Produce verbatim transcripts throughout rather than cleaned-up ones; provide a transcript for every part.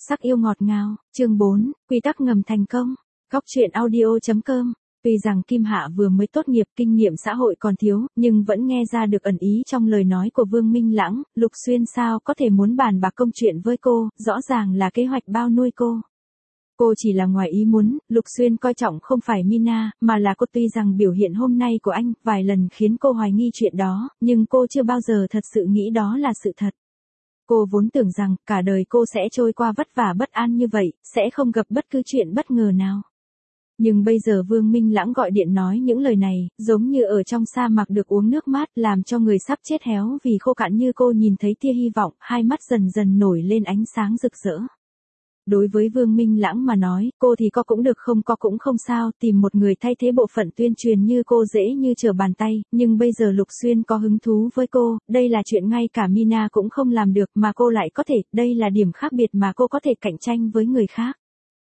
Sắc yêu ngọt ngào, chương bốn, quy tắc ngầm thành công. Góc truyện audio chấm com. Tuy rằng Kim Hạ vừa mới tốt nghiệp, kinh nghiệm xã hội còn thiếu, nhưng vẫn nghe ra được ẩn ý trong lời nói của Vương Minh Lãng. Lục Xuyên sao có thể muốn bàn bạc công chuyện với cô, rõ ràng là kế hoạch bao nuôi cô. Cô chỉ là ngoài ý muốn, Lục Xuyên coi trọng không phải Mina, mà là cô. Tuy rằng biểu hiện hôm nay của anh vài lần khiến cô hoài nghi chuyện đó, nhưng cô chưa bao giờ thật sự nghĩ đó là sự thật. Cô vốn tưởng rằng cả đời cô sẽ trôi qua vất vả bất an như vậy, sẽ không gặp bất cứ chuyện bất ngờ nào. Nhưng bây giờ Vương Minh Lãng gọi điện nói những lời này, giống như ở trong sa mạc được uống nước mát, làm cho người sắp chết héo vì khô cạn như cô nhìn thấy tia hy vọng, hai mắt dần dần nổi lên ánh sáng rực rỡ. Đối với Vương Minh Lãng mà nói, cô thì có cũng được không có cũng không sao, tìm một người thay thế bộ phận tuyên truyền như cô dễ như trở bàn tay, nhưng bây giờ Lục Xuyên có hứng thú với cô, đây là chuyện ngay cả Mina cũng không làm được mà cô lại có thể, đây là điểm khác biệt mà cô có thể cạnh tranh với người khác.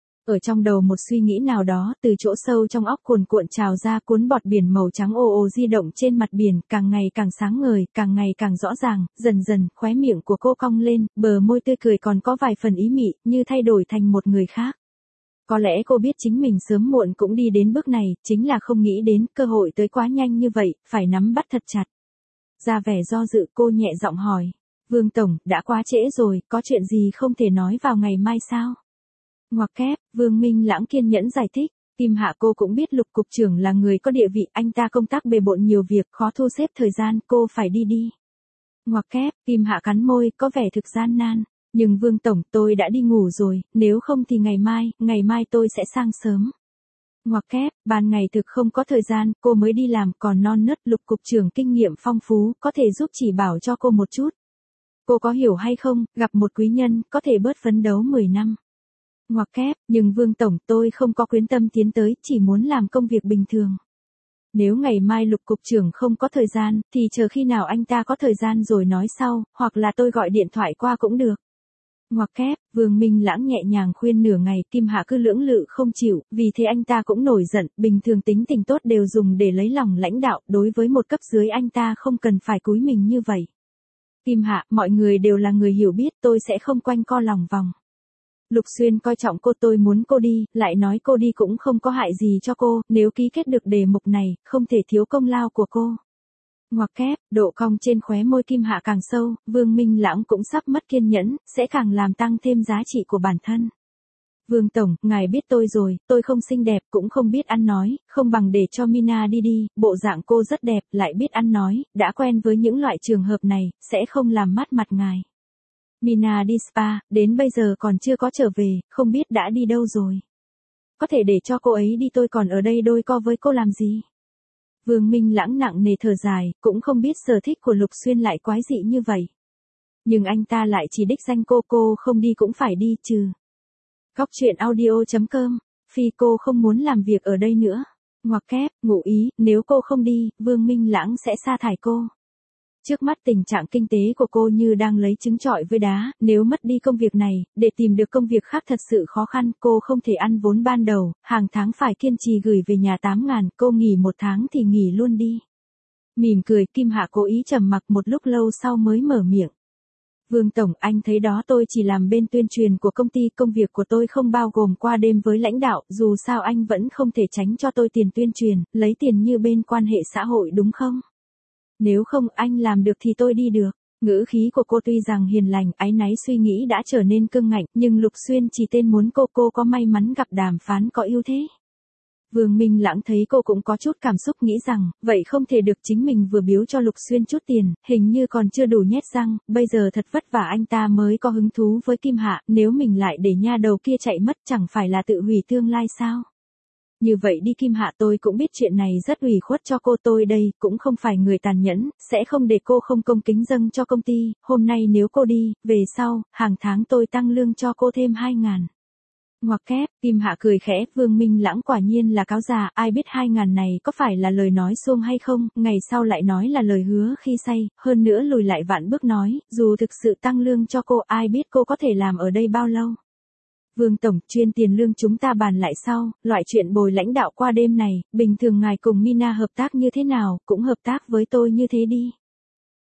Ở trong đầu một suy nghĩ nào đó, từ chỗ sâu trong óc cuồn cuộn trào ra, cuốn bọt biển màu trắng ồ ồ di động trên mặt biển, càng ngày càng sáng ngời, càng ngày càng rõ ràng, dần dần, khóe miệng của cô cong lên, bờ môi tươi cười còn có vài phần ý mị, như thay đổi thành một người khác. Có lẽ cô biết chính mình sớm muộn cũng đi đến bước này, chính là không nghĩ đến, cơ hội tới quá nhanh như vậy, phải nắm bắt thật chặt. Ra vẻ do dự, cô nhẹ giọng hỏi, Vương Tổng, đã quá trễ rồi, có chuyện gì không thể nói vào ngày mai sao? Ngoặc kép, Vương Minh Lãng kiên nhẫn giải thích, Kim Hạ cô cũng biết Lục cục trưởng là người có địa vị, anh ta công tác bề bộn nhiều việc, khó thu xếp thời gian, cô phải đi đi. Ngoặc kép, Kim Hạ cắn môi, có vẻ thực gian nan, nhưng Vương Tổng, tôi đã đi ngủ rồi, nếu không thì ngày mai, ngày mai tôi sẽ sang sớm. Ngoặc kép, ban ngày thực không có thời gian, cô mới đi làm, còn non nớt, Lục cục trưởng kinh nghiệm phong phú, có thể giúp chỉ bảo cho cô một chút. Cô có hiểu hay không, gặp một quý nhân, có thể bớt phấn đấu mười năm. Ngoặc kép, nhưng Vương Tổng, tôi không có quyết tâm tiến tới, chỉ muốn làm công việc bình thường. Nếu ngày mai Lục cục trưởng không có thời gian, thì chờ khi nào anh ta có thời gian rồi nói sau, hoặc là tôi gọi điện thoại qua cũng được. Ngoặc kép, Vương Minh Lãng nhẹ nhàng khuyên nửa ngày, Kim Hạ cứ lưỡng lự không chịu, vì thế anh ta cũng nổi giận, bình thường tính tình tốt đều dùng để lấy lòng lãnh đạo, đối với một cấp dưới anh ta không cần phải cúi mình như vậy. Kim Hạ, mọi người đều là người hiểu biết, tôi sẽ không quanh co lòng vòng. Lục Xuyên coi trọng cô, tôi muốn cô đi, lại nói cô đi cũng không có hại gì cho cô, nếu ký kết được đề mục này, không thể thiếu công lao của cô. Ngoặc kép, độ cong trên khóe môi Kim Hạ càng sâu, Vương Minh Lãng cũng sắp mất kiên nhẫn, sẽ càng làm tăng thêm giá trị của bản thân. Vương Tổng, ngài biết tôi rồi, tôi không xinh đẹp, cũng không biết ăn nói, không bằng để cho Mina đi đi, bộ dạng cô rất đẹp, lại biết ăn nói, đã quen với những loại trường hợp này, sẽ không làm mất mặt ngài. Mina đi spa, đến bây giờ còn chưa có trở về, không biết đã đi đâu rồi. Có thể để cho cô ấy đi, tôi còn ở đây đôi co với cô làm gì? Vương Minh Lãng nặng nề thở dài, cũng không biết sở thích của Lục Xuyên lại quái dị như vậy. Nhưng anh ta lại chỉ đích danh cô, cô không đi cũng phải đi chứ. Góc truyện audio chấm com, phi cô không muốn làm việc ở đây nữa. Ngoặc kép, ngụ ý, nếu cô không đi, Vương Minh Lãng sẽ sa thải cô. Trước mắt tình trạng kinh tế của cô như đang lấy trứng trọi với đá, nếu mất đi công việc này, để tìm được công việc khác thật sự khó khăn, cô không thể ăn vốn ban đầu, hàng tháng phải kiên trì gửi về nhà tám ngàn, cô nghỉ một tháng thì nghỉ luôn đi. Mỉm cười, Kim Hạ cố ý trầm mặc một lúc lâu sau mới mở miệng. Vương Tổng, anh thấy đó, tôi chỉ làm bên tuyên truyền của công ty, công việc của tôi không bao gồm qua đêm với lãnh đạo, dù sao anh vẫn không thể tránh cho tôi tiền tuyên truyền, lấy tiền như bên quan hệ xã hội đúng không? Nếu không anh làm được thì tôi đi được. Ngữ khí của cô tuy rằng hiền lành, áy náy suy nghĩ đã trở nên cương ngạnh, nhưng Lục Xuyên chỉ tên muốn cô, cô có may mắn gặp đàm phán có ưu thế. Vương Minh Lãng thấy cô cũng có chút cảm xúc, nghĩ rằng, vậy không thể được, chính mình vừa biếu cho Lục Xuyên chút tiền, hình như còn chưa đủ nhét răng, bây giờ thật vất vả anh ta mới có hứng thú với Kim Hạ, nếu mình lại để nha đầu kia chạy mất chẳng phải là tự hủy tương lai sao? Như vậy đi Kim Hạ, tôi cũng biết chuyện này rất ủy khuất cho cô, tôi đây cũng không phải người tàn nhẫn, sẽ không để cô không công kính dâng cho công ty, hôm nay nếu cô đi, về sau, hàng tháng tôi tăng lương cho cô thêm hai ngàn. Ngoặc kép, Kim Hạ cười khẽ, Vương Minh Lãng quả nhiên là cáo già, ai biết hai ngàn này có phải là lời nói xuông hay không, ngày sau lại nói là lời hứa khi say, hơn nữa lùi lại vạn bước nói, dù thực sự tăng lương cho cô, ai biết cô có thể làm ở đây bao lâu. Vương Tổng, chuyên tiền lương chúng ta bàn lại sau, loại chuyện bồi lãnh đạo qua đêm này, bình thường ngài cùng Mina hợp tác như thế nào, cũng hợp tác với tôi như thế đi.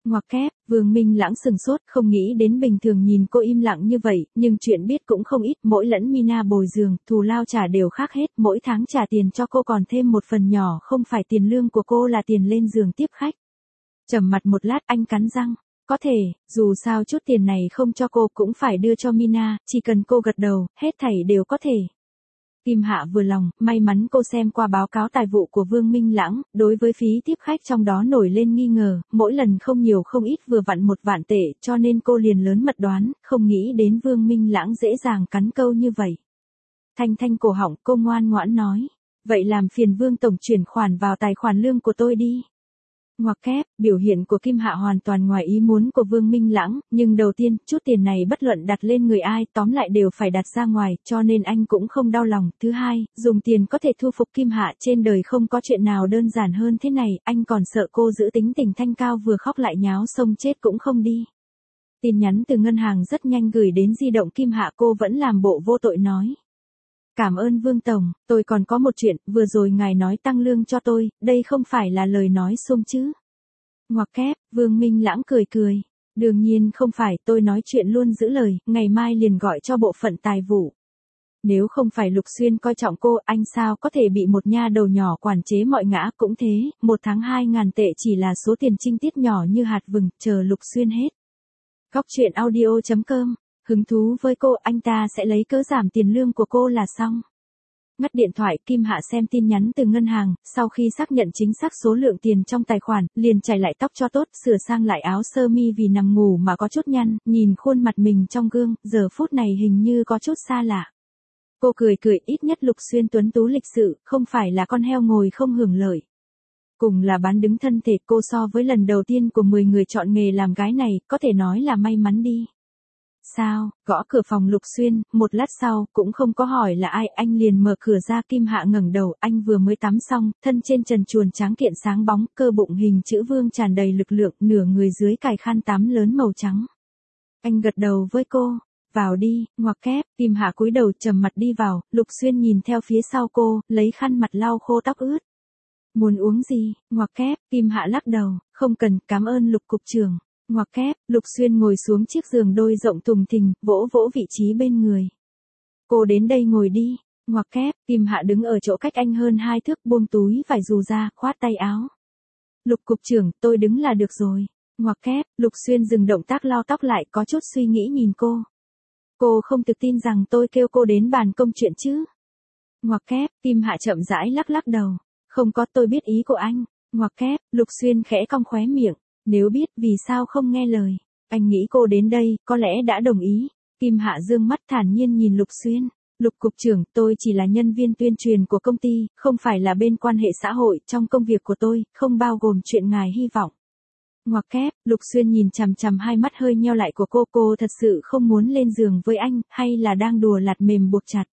Ngoặc kép, Vương Minh Lãng sừng sốt, không nghĩ đến bình thường nhìn cô im lặng như vậy, nhưng chuyện biết cũng không ít, mỗi lẫn Mina bồi giường, thù lao trả đều khác hết, mỗi tháng trả tiền cho cô còn thêm một phần nhỏ, không phải tiền lương của cô là tiền lên giường tiếp khách. Trầm mặt một lát anh cắn răng, có thể, dù sao chút tiền này không cho cô cũng phải đưa cho Mina, chỉ cần cô gật đầu, hết thảy đều có thể. Kim Hạ vừa lòng, may mắn cô xem qua báo cáo tài vụ của Vương Minh Lãng, đối với phí tiếp khách trong đó nổi lên nghi ngờ, mỗi lần không nhiều không ít vừa vặn một vạn tệ, cho nên cô liền lớn mật đoán, không nghĩ đến Vương Minh Lãng dễ dàng cắn câu như vậy. Thanh thanh cổ họng, cô ngoan ngoãn nói, vậy làm phiền Vương Tổng chuyển khoản vào tài khoản lương của tôi đi. Ngoặc kép, biểu hiện của Kim Hạ hoàn toàn ngoài ý muốn của Vương Minh Lãng, nhưng đầu tiên, chút tiền này bất luận đặt lên người ai, tóm lại đều phải đặt ra ngoài, cho nên anh cũng không đau lòng. Thứ hai, dùng tiền có thể thu phục Kim Hạ, trên đời không có chuyện nào đơn giản hơn thế này, anh còn sợ cô giữ tính tình thanh cao vừa khóc lại nháo xông chết cũng không đi. Tin nhắn từ ngân hàng rất nhanh gửi đến di động Kim Hạ, cô vẫn làm bộ vô tội nói. Cảm ơn Vương Tổng, tôi còn có một chuyện, vừa rồi ngài nói tăng lương cho tôi, đây không phải là lời nói xung chứ. Ngoặc kép, Vương Minh Lãng cười cười. Đương nhiên không phải, tôi nói chuyện luôn giữ lời, ngày mai liền gọi cho bộ phận tài vụ. Nếu không phải Lục Xuyên coi trọng cô, anh sao có thể bị một nha đầu nhỏ quản chế mọi ngã, cũng thế, một tháng hai ngàn tệ chỉ là số tiền trinh tiết nhỏ như hạt vừng, chờ Lục Xuyên hết. Góc truyện audio chấm com. Hứng thú với cô, anh ta sẽ lấy cớ giảm tiền lương của cô là xong. Ngắt điện thoại, Kim Hạ xem tin nhắn từ ngân hàng, sau khi xác nhận chính xác số lượng tiền trong tài khoản, liền chải lại tóc cho tốt, sửa sang lại áo sơ mi vì nằm ngủ mà có chút nhăn, nhìn khuôn mặt mình trong gương, giờ phút này hình như có chút xa lạ. Cô cười cười, ít nhất Lục Xuyên tuấn tú lịch sự, không phải là con heo ngồi không hưởng lợi. Cùng là bán đứng thân thể, cô so với lần đầu tiên của mười người chọn nghề làm gái này, có thể nói là may mắn đi. Sao, gõ cửa phòng Lục Xuyên, một lát sau, cũng không có hỏi là ai, anh liền mở cửa ra. Kim Hạ ngẩng đầu, anh vừa mới tắm xong, thân trên trần truồng tráng kiện sáng bóng, cơ bụng hình chữ vương tràn đầy lực lượng, nửa người dưới cài khăn tắm lớn màu trắng. Anh gật đầu với cô, vào đi, ngoặc kép, Kim Hạ cúi đầu trầm mặt đi vào, Lục Xuyên nhìn theo phía sau cô, lấy khăn mặt lau khô tóc ướt. Muốn uống gì, ngoặc kép, Kim Hạ lắc đầu, không cần, cảm ơn Lục cục trưởng. Ngoặc kép, Lục Xuyên ngồi xuống chiếc giường đôi rộng thùng thình, vỗ vỗ vị trí bên người. Cô đến đây ngồi đi. Ngoặc kép, Kim Hạ đứng ở chỗ cách anh hơn hai thước, buông túi vải dù ra, khoát tay áo. Lục cục trưởng, tôi đứng là được rồi. Ngoặc kép, Lục Xuyên dừng động tác lau tóc lại, có chút suy nghĩ nhìn cô. Cô không tự tin rằng tôi kêu cô đến bàn công chuyện chứ. Ngoặc kép, Kim Hạ chậm rãi lắc lắc đầu. Không có, tôi biết ý của anh. Ngoặc kép, Lục Xuyên khẽ cong khóe miệng. Nếu biết, vì sao không nghe lời? Anh nghĩ cô đến đây, có lẽ đã đồng ý. Kim Hạ dương mắt thản nhiên nhìn Lục Xuyên. Lục cục trưởng, tôi chỉ là nhân viên tuyên truyền của công ty, không phải là bên quan hệ xã hội, trong công việc của tôi, không bao gồm chuyện ngài hy vọng. Ngoặc kép, Lục Xuyên nhìn chằm chằm hai mắt hơi nheo lại của cô, cô thật sự không muốn lên giường với anh, hay là đang đùa lạt mềm buộc chặt?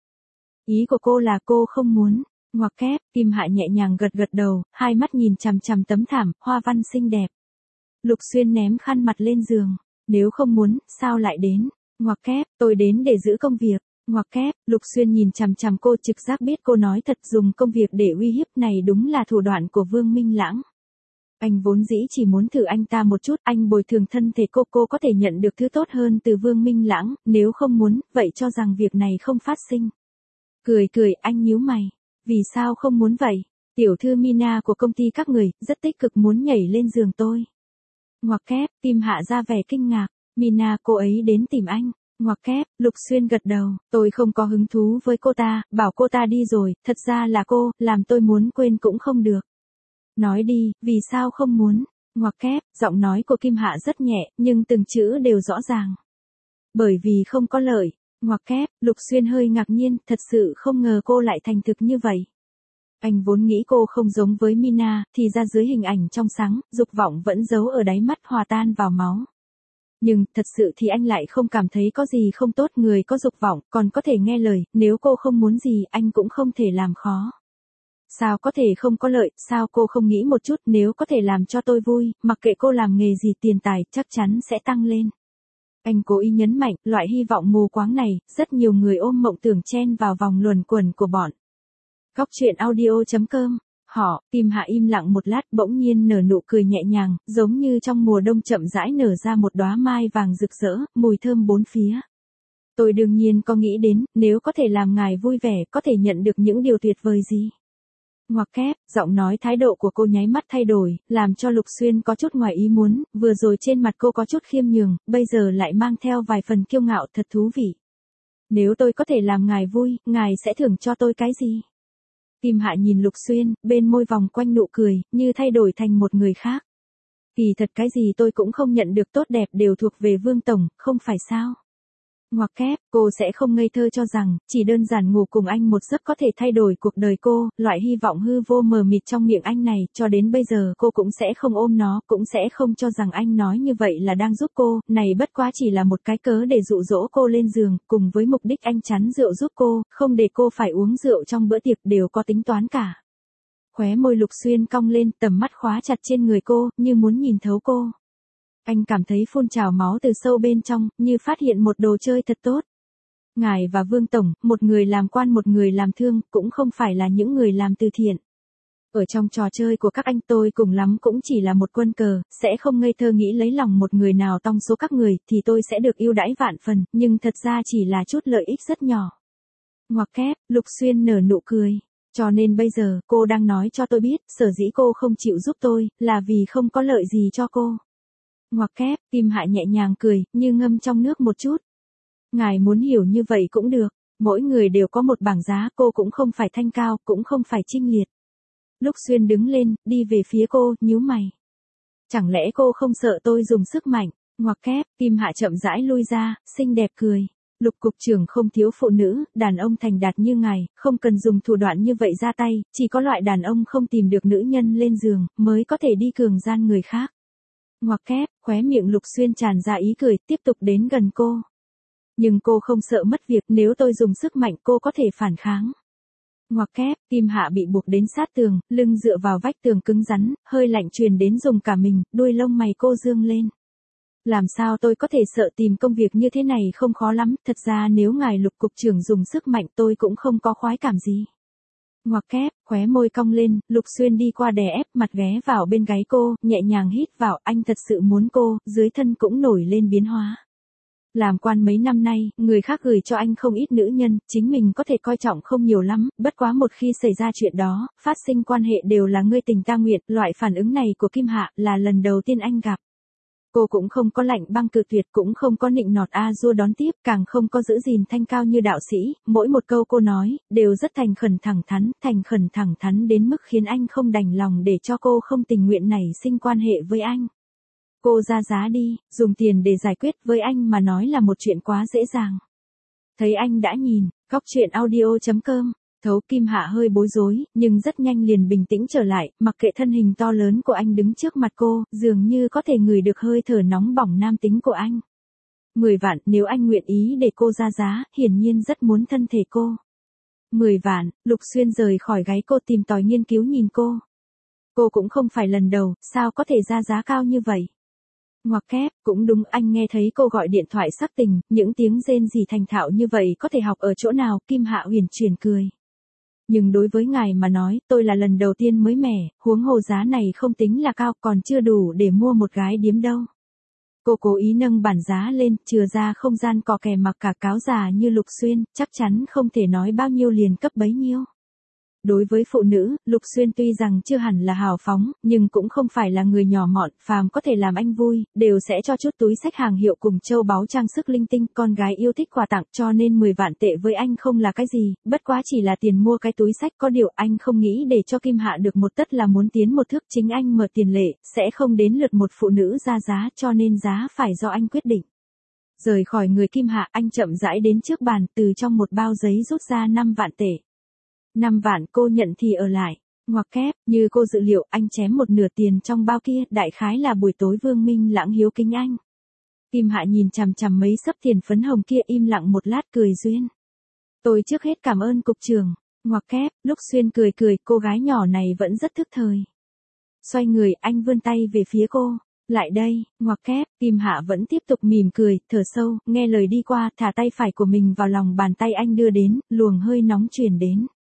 Ý của cô là cô không muốn. Ngoặc kép, Kim Hạ nhẹ nhàng gật gật đầu, hai mắt nhìn chằm chằm tấm thảm, hoa văn xinh đẹp. Lục Xuyên ném khăn mặt lên giường. Nếu không muốn, sao lại đến? Ngoặc kép, tôi đến để giữ công việc. Ngoặc kép, Lục Xuyên nhìn chằm chằm cô, trực giác biết cô nói thật, dùng công việc để uy hiếp này đúng là thủ đoạn của Vương Minh Lãng. Anh vốn dĩ chỉ muốn thử anh ta một chút, anh bồi thường thân thể cô, cô có thể nhận được thứ tốt hơn từ Vương Minh Lãng, nếu không muốn, vậy cho rằng việc này không phát sinh. Cười cười, anh nhíu mày. Vì sao không muốn vậy? Tiểu thư Mina của công ty các người, rất tích cực muốn nhảy lên giường tôi. Ngoặc kép, Kim Hạ ra vẻ kinh ngạc. Mina, cô ấy đến tìm anh. Ngoặc kép, Lục Xuyên gật đầu, tôi không có hứng thú với cô ta, bảo cô ta đi rồi, thật ra là cô, làm tôi muốn quên cũng không được. Nói đi, vì sao không muốn? Ngoặc kép, giọng nói của Kim Hạ rất nhẹ, nhưng từng chữ đều rõ ràng. Bởi vì không có lợi. Ngoặc kép, Lục Xuyên hơi ngạc nhiên, thật sự không ngờ cô lại thành thực như vậy. Anh vốn nghĩ cô không giống với Mina, thì ra dưới hình ảnh trong sáng, dục vọng vẫn giấu ở đáy mắt hòa tan vào máu. Nhưng, thật sự thì anh lại không cảm thấy có gì không tốt, người có dục vọng, còn có thể nghe lời, nếu cô không muốn gì, anh cũng không thể làm khó. Sao có thể không có lợi, sao cô không nghĩ một chút, nếu có thể làm cho tôi vui, mặc kệ cô làm nghề gì, tiền tài chắc chắn sẽ tăng lên. Anh cố ý nhấn mạnh, loại hy vọng mù quáng này, rất nhiều người ôm mộng tưởng chen vào vòng luẩn quẩn của bọn. Góc truyện audio chấm com Họ, Kim Hạ im lặng một lát bỗng nhiên nở nụ cười nhẹ nhàng, giống như trong mùa đông chậm rãi nở ra một đóa mai vàng rực rỡ, mùi thơm bốn phía. Tôi đương nhiên có nghĩ đến, nếu có thể làm ngài vui vẻ, có thể nhận được những điều tuyệt vời gì. Ngoặc kép, giọng nói thái độ của cô nháy mắt thay đổi, làm cho Lục Xuyên có chút ngoài ý muốn, vừa rồi trên mặt cô có chút khiêm nhường, bây giờ lại mang theo vài phần kiêu ngạo thật thú vị. Nếu tôi có thể làm ngài vui, ngài sẽ thưởng cho tôi cái gì? Kim Hạ nhìn Lục Xuyên, bên môi vòng quanh nụ cười, như thay đổi thành một người khác. Kỳ thật cái gì tôi cũng không nhận được tốt đẹp đều thuộc về Vương Tổng, không phải sao? Ngoặc kép, cô sẽ không ngây thơ cho rằng, chỉ đơn giản ngủ cùng anh một giấc có thể thay đổi cuộc đời cô, loại hy vọng hư vô mờ mịt trong miệng anh này, cho đến bây giờ cô cũng sẽ không ôm nó, cũng sẽ không cho rằng anh nói như vậy là đang giúp cô, này bất quá chỉ là một cái cớ để dụ dỗ cô lên giường, cùng với mục đích anh chắn rượu giúp cô, không để cô phải uống rượu trong bữa tiệc đều có tính toán cả. Khóe môi Lục Xuyên cong lên, tầm mắt khóa chặt trên người cô, như muốn nhìn thấu cô. Anh cảm thấy phun trào máu từ sâu bên trong, như phát hiện một đồ chơi thật tốt. Ngài và Vương Tổng, một người làm quan một người làm thương, cũng không phải là những người làm từ thiện. Ở trong trò chơi của các anh tôi cùng lắm cũng chỉ là một quân cờ, sẽ không ngây thơ nghĩ lấy lòng một người nào trong số các người, thì tôi sẽ được ưu đãi vạn phần, nhưng thật ra chỉ là chút lợi ích rất nhỏ. Ngoặc kép, Lục Xuyên nở nụ cười. Cho nên bây giờ, cô đang nói cho tôi biết, sở dĩ cô không chịu giúp tôi, là vì không có lợi gì cho cô. Ngoặc kép, Kim Hạ nhẹ nhàng cười, như ngâm trong nước một chút. Ngài muốn hiểu như vậy cũng được, mỗi người đều có một bảng giá, cô cũng không phải thanh cao, cũng không phải trinh liệt. Lục Xuyên đứng lên, đi về phía cô, nhíu mày. Chẳng lẽ cô không sợ tôi dùng sức mạnh? Ngoặc kép, Kim Hạ chậm rãi lui ra, xinh đẹp cười. Lục cục trưởng không thiếu phụ nữ, đàn ông thành đạt như ngài, không cần dùng thủ đoạn như vậy ra tay, chỉ có loại đàn ông không tìm được nữ nhân lên giường, mới có thể đi cường gian người khác. Ngoặc kép, khóe miệng Lục Xuyên tràn ra ý cười, tiếp tục đến gần cô. Nhưng cô không sợ mất việc, nếu tôi dùng sức mạnh cô có thể phản kháng. Ngoặc kép, Kim Hạ bị buộc đến sát tường, lưng dựa vào vách tường cứng rắn, hơi lạnh truyền đến dùng cả mình, đuôi lông mày cô dương lên. Làm sao tôi có thể sợ, tìm công việc như thế này không khó lắm, thật ra nếu ngài Lục cục trưởng dùng sức mạnh tôi cũng không có khoái cảm gì. Ngoặc kép, khóe môi cong lên, Lục Xuyên đi qua đè ép mặt ghé vào bên gáy cô, nhẹ nhàng hít vào, anh thật sự muốn cô, dưới thân cũng nổi lên biến hóa. Làm quan mấy năm nay, người khác gửi cho anh không ít nữ nhân, chính mình có thể coi trọng không nhiều lắm, bất quá một khi xảy ra chuyện đó, phát sinh quan hệ đều là ngươi tình ta nguyện, loại phản ứng này của Kim Hạ là lần đầu tiên anh gặp. Cô cũng không có lạnh băng cự tuyệt, cũng không có nịnh nọt a dua đón tiếp, càng không có giữ gìn thanh cao như đạo sĩ, mỗi một câu cô nói, đều rất thành khẩn thẳng thắn, thành khẩn thẳng thắn đến mức khiến anh không đành lòng để cho cô không tình nguyện nảy sinh quan hệ với anh. Cô ra giá đi, dùng tiền để giải quyết với anh mà nói là một chuyện quá dễ dàng. Thấy anh đã nhìn, góc truyện audio chấm com. Thấu Kim Hạ hơi bối rối, nhưng rất nhanh liền bình tĩnh trở lại, mặc kệ thân hình to lớn của anh đứng trước mặt cô, dường như có thể ngửi được hơi thở nóng bỏng nam tính của anh. Mười vạn, nếu anh nguyện ý để cô ra giá, hiển nhiên rất muốn thân thể cô. Mười vạn, Lục Xuyên rời khỏi gáy cô tìm tòi nghiên cứu nhìn cô. Cô cũng không phải lần đầu, sao có thể ra giá cao như vậy? Ngoặc kép, cũng đúng, anh nghe thấy cô gọi điện thoại sắc tình, những tiếng rên rỉ thành thạo như vậy có thể học ở chỗ nào? Kim Hạ huyền chuyển cười. Nhưng đối với ngài mà nói, tôi là lần đầu tiên mới mẻ, huống hồ giá này không tính là cao, còn chưa đủ để mua một gái điếm đâu. Cô cố ý nâng bản giá lên, chừa ra không gian cò kè mặc cả cáo già như Lục Xuyên, chắc chắn không thể nói bao nhiêu liền cấp bấy nhiêu. Đối với phụ nữ, Lục Xuyên tuy rằng chưa hẳn là hào phóng, nhưng cũng không phải là người nhỏ mọn, phàm có thể làm anh vui, đều sẽ cho chút túi xách hàng hiệu cùng châu báu trang sức linh tinh, con gái yêu thích quà tặng, cho nên mười vạn tệ với anh không là cái gì, bất quá chỉ là tiền mua cái túi xách, có điều anh không nghĩ để cho Kim Hạ được một tất là muốn tiến một thước, chính anh mở tiền lệ, sẽ không đến lượt một phụ nữ ra giá, cho nên giá phải do anh quyết định. Rời khỏi người Kim Hạ, anh chậm rãi đến trước bàn, từ trong một bao giấy rút ra năm vạn tệ. Năm vạn cô nhận thì ở lại. Ngoặc kép, như cô dự liệu, anh chém một nửa tiền trong bao kia, đại khái là buổi tối Vương Minh Lãng hiếu kính anh. Kim Hạ nhìn chằm chằm mấy xấp tiền phấn hồng kia, im lặng một lát cười duyên. Tôi trước hết cảm ơn cục trưởng. Ngoặc kép, Lục Xuyên cười cười, cô gái nhỏ này vẫn rất thức thời. Xoay người, anh vươn tay về phía cô. Lại đây, ngoặc kép, Kim Hạ vẫn tiếp tục mỉm cười, thở sâu, nghe lời đi qua, thả tay phải của mình vào lòng bàn tay anh đưa đến, luồng hơi nóng truyền đến.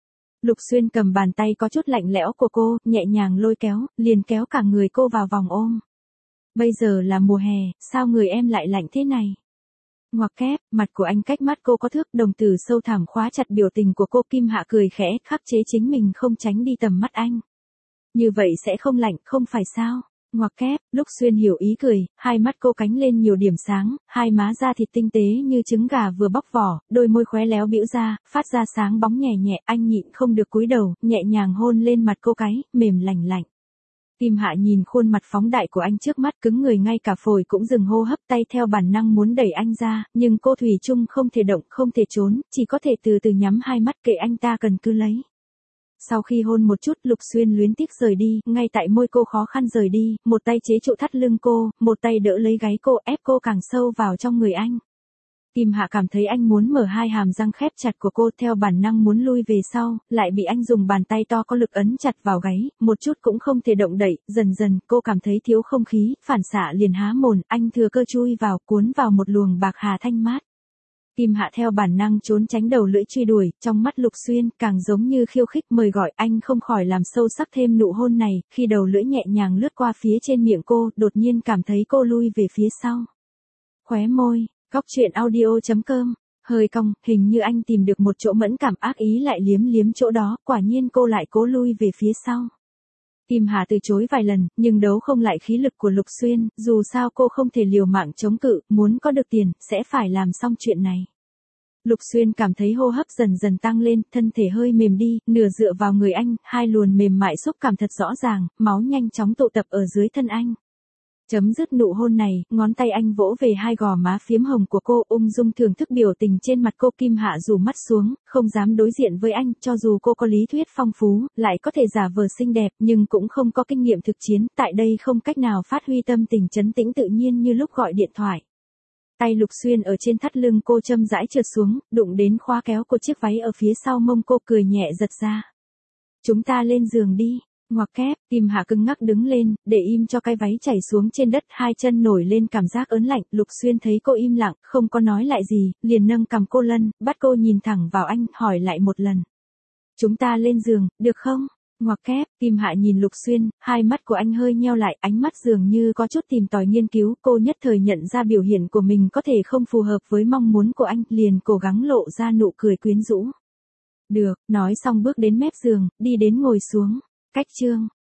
Lục Xuyên cầm bàn tay có chút lạnh lẽo của cô, nhẹ nhàng lôi kéo, liền kéo cả người cô vào vòng ôm. Bây giờ là mùa hè, sao người em lại lạnh thế này? Ngoặc kép, mặt của anh cách mắt cô có thước, đồng tử sâu thẳm khóa chặt biểu tình của cô. Kim Hạ cười khẽ, khắc chế chính mình không tránh đi tầm mắt anh. Như vậy sẽ không lạnh, không phải sao? Ngoặc kép, Lục Xuyên hiểu ý cười, hai mắt cô cánh lên nhiều điểm sáng, hai má da thịt tinh tế như trứng gà vừa bóc vỏ, đôi môi khóe léo bĩu ra, phát ra sáng bóng nhẹ nhẹ. Anh nhịn không được cúi đầu, nhẹ nhàng hôn lên mặt cô cái, mềm lành lạnh. Kim Hạ nhìn khuôn mặt phóng đại của anh trước mắt, cứng người, ngay cả phổi cũng dừng hô hấp, tay theo bản năng muốn đẩy anh ra, nhưng cô thủy chung không thể động, không thể trốn, chỉ có thể từ từ nhắm hai mắt kệ anh ta cần cứ lấy. Sau khi hôn một chút, Lục Xuyên luyến tiếc rời đi, ngay tại môi cô khó khăn rời đi, một tay chế trụ thắt lưng cô, một tay đỡ lấy gáy cô, ép cô càng sâu vào trong người anh. Kim Hạ cảm thấy anh muốn mở hai hàm răng khép chặt của cô, theo bản năng muốn lui về sau, lại bị anh dùng bàn tay to có lực ấn chặt vào gáy, một chút cũng không thể động đậy. Dần dần cô cảm thấy thiếu không khí, phản xạ liền há mồm, anh thừa cơ chui vào, cuốn vào một luồng bạc hà thanh mát. Kim Hạ theo bản năng trốn tránh đầu lưỡi truy đuổi, trong mắt Lục Xuyên càng giống như khiêu khích mời gọi. Anh không khỏi làm sâu sắc thêm nụ hôn này, khi đầu lưỡi nhẹ nhàng lướt qua phía trên miệng cô, đột nhiên cảm thấy cô lui về phía sau. Khóe môi, Góc truyện audio chấm com, hơi cong, hình như anh tìm được một chỗ mẫn cảm, ác ý lại liếm liếm chỗ đó, quả nhiên cô lại cố lui về phía sau. Kim Hà từ chối vài lần, nhưng đấu không lại khí lực của Lục Xuyên, dù sao cô không thể liều mạng chống cự, muốn có được tiền, sẽ phải làm xong chuyện này. Lục Xuyên cảm thấy hô hấp dần dần tăng lên, thân thể hơi mềm đi, nửa dựa vào người anh, hai luồn mềm mại xúc cảm thật rõ ràng, máu nhanh chóng tụ tập ở dưới thân anh. Chấm dứt nụ hôn này, ngón tay anh vỗ về hai gò má phiếm hồng của cô, ung dung thưởng thức biểu tình trên mặt cô. Kim Hạ rủ mắt xuống, không dám đối diện với anh, cho dù cô có lý thuyết phong phú, lại có thể giả vờ xinh đẹp, nhưng cũng không có kinh nghiệm thực chiến, tại đây không cách nào phát huy tâm tình trấn tĩnh tự nhiên như lúc gọi điện thoại. Tay Lục Xuyên ở trên thắt lưng cô châm rãi trượt xuống, đụng đến khóa kéo của chiếc váy ở phía sau mông cô, cười nhẹ giật ra. Chúng ta lên giường đi. Ngoặc kép, Kim Hạ cứng ngắc đứng lên, để im cho cái váy chảy xuống trên đất, hai chân nổi lên cảm giác ớn lạnh. Lục Xuyên thấy cô im lặng, không có nói lại gì, liền nâng cằm cô lên, bắt cô nhìn thẳng vào anh, hỏi lại một lần. Chúng ta lên giường, được không? Ngoặc kép, Kim Hạ nhìn Lục Xuyên, hai mắt của anh hơi nheo lại, ánh mắt dường như có chút tìm tòi nghiên cứu. Cô nhất thời nhận ra biểu hiện của mình có thể không phù hợp với mong muốn của anh, liền cố gắng lộ ra nụ cười quyến rũ. Được, nói xong bước đến mép giường, đi đến ngồi xuống. Cách chương